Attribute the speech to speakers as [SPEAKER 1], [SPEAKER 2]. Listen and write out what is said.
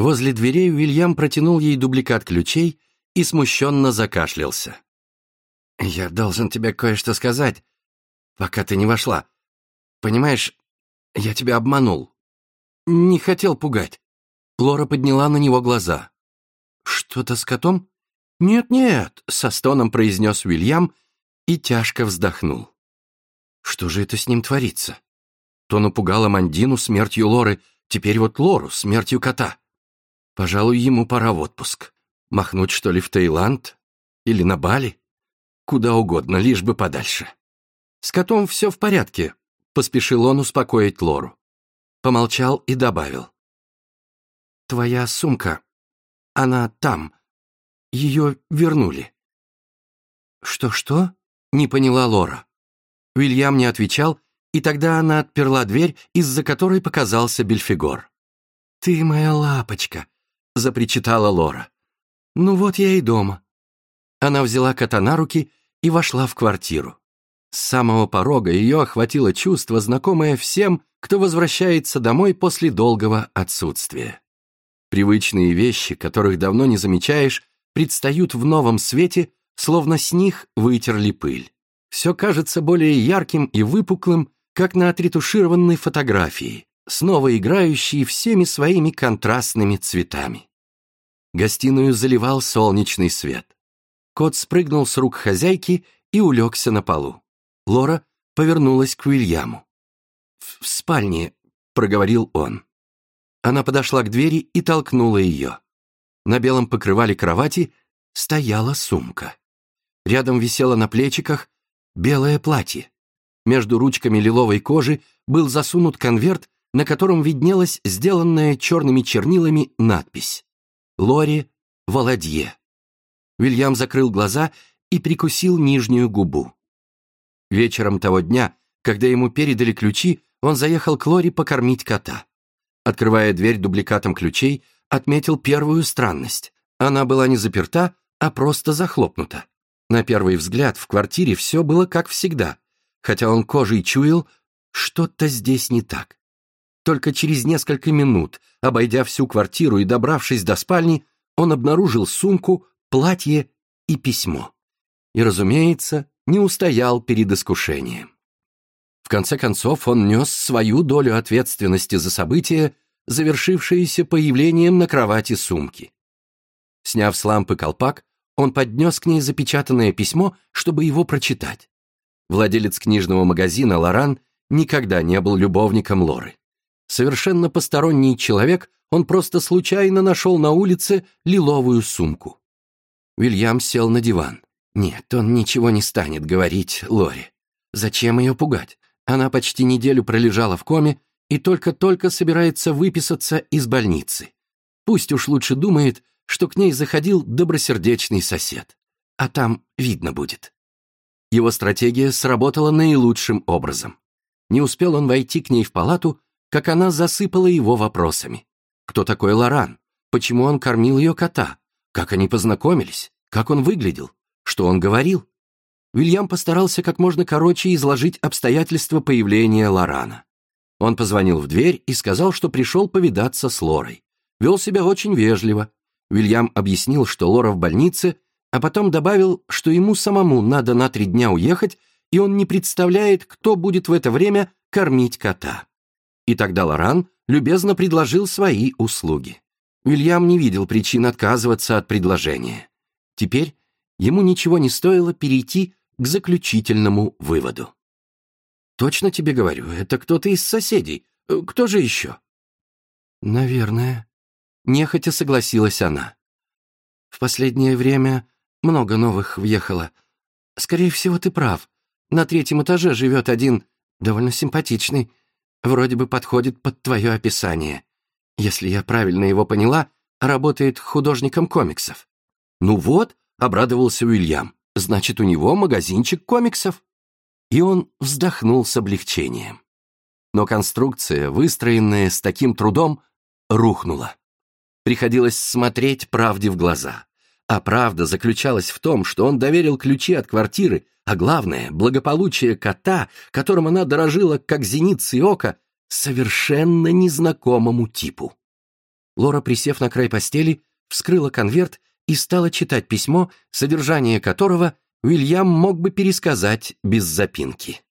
[SPEAKER 1] Возле дверей Уильям протянул ей дубликат ключей и смущенно закашлялся. «Я должен тебе кое-что сказать, пока ты не вошла. Понимаешь, я тебя обманул. Не хотел пугать». Лора подняла на него глаза. «Что-то с котом?» «Нет-нет», — со стоном произнес Уильям и тяжко вздохнул. Что же это с ним творится? То напугало Мандину смертью Лоры, теперь вот Лору смертью кота. Пожалуй, ему пора в отпуск. Махнуть, что ли, в Таиланд? Или на Бали? Куда угодно, лишь бы подальше. «С котом все в порядке», — поспешил он успокоить Лору. Помолчал и добавил. «Твоя сумка, она там. Ее вернули». «Что-что?» — не поняла Лора. Уильям не отвечал, и тогда она отперла дверь, из-за которой показался Бельфигор. «Ты моя лапочка», — запричитала Лора. «Ну вот я и дома». Она взяла кота на руки и вошла в квартиру. С самого порога ее охватило чувство, знакомое всем, кто возвращается домой после долгого отсутствия. Привычные вещи, которых давно не замечаешь, предстают в новом свете, словно с них вытерли пыль. Все кажется более ярким и выпуклым, как на отретушированной фотографии, снова играющей всеми своими контрастными цветами. Гостиную заливал солнечный свет. Кот спрыгнул с рук хозяйки и улегся на полу. Лора повернулась к Уильяму. «В спальне», — проговорил он. Она подошла к двери и толкнула ее. На белом покрывале кровати стояла сумка. Рядом висело на плечиках белое платье. Между ручками лиловой кожи был засунут конверт, на котором виднелась сделанная черными чернилами надпись «Лоре Володье». Уильям закрыл глаза и прикусил нижнюю губу. Вечером того дня, когда ему передали ключи, он заехал к Лоре покормить кота. Открывая дверь дубликатом ключей, отметил первую странность. Она была не заперта, а просто захлопнута. На первый взгляд в квартире все было как всегда, хотя он кожей чуял, что-то здесь не так. Только через несколько минут, обойдя всю квартиру и добравшись до спальни, он обнаружил сумку, платье и письмо. И, разумеется, не устоял перед искушением. В конце концов, он нес свою долю ответственности за событие, завершившееся появлением на кровати сумки. Сняв с лампы колпак, он поднес к ней запечатанное письмо, чтобы его прочитать. Владелец книжного магазина Лоран никогда не был любовником Лоры. Совершенно посторонний человек, он просто случайно нашел на улице лиловую сумку. Уильям сел на диван. Нет, он ничего не станет говорить Лоре. Зачем ее пугать? Она почти неделю пролежала в коме и только-только собирается выписаться из больницы. Пусть уж лучше думает, что к ней заходил добросердечный сосед. А там видно будет. Его стратегия сработала наилучшим образом. Не успел он войти к ней в палату, как она засыпала его вопросами. Кто такой Лоран? Почему он кормил ее кота? Как они познакомились? Как он выглядел? Что он говорил? Уильям постарался как можно короче изложить обстоятельства появления Лорана. Он позвонил в дверь и сказал, что пришел повидаться с Лорой. Вел себя очень вежливо. Уильям объяснил, что Лора в больнице, а потом добавил, что ему самому надо на 3 дня уехать, и он не представляет, кто будет в это время кормить кота. И тогда Лоран любезно предложил свои услуги. Уильям не видел причин отказываться от предложения. Теперь ему ничего не стоило перейти к заключительному выводу. «Точно тебе говорю, это кто-то из соседей. Кто же еще?» «Наверное», — нехотя согласилась она. «В последнее время много новых въехало. Скорее всего, ты прав. На 3-м этаже живет один, довольно симпатичный. Вроде бы подходит под твое описание. Если я правильно его поняла, работает художником комиксов». «Ну вот», — обрадовался Уильям, «значит, у него магазинчик комиксов». И он вздохнул с облегчением. Но конструкция, выстроенная с таким трудом, рухнула. Приходилось смотреть правде в глаза. А правда заключалась в том, что он доверил ключи от квартиры, а главное, благополучие кота, которым она дорожила как зеницей ока, совершенно незнакомому типу. Лора, присев на край постели, вскрыла конверт и стала читать письмо, содержание которого Уильям мог бы пересказать без запинки.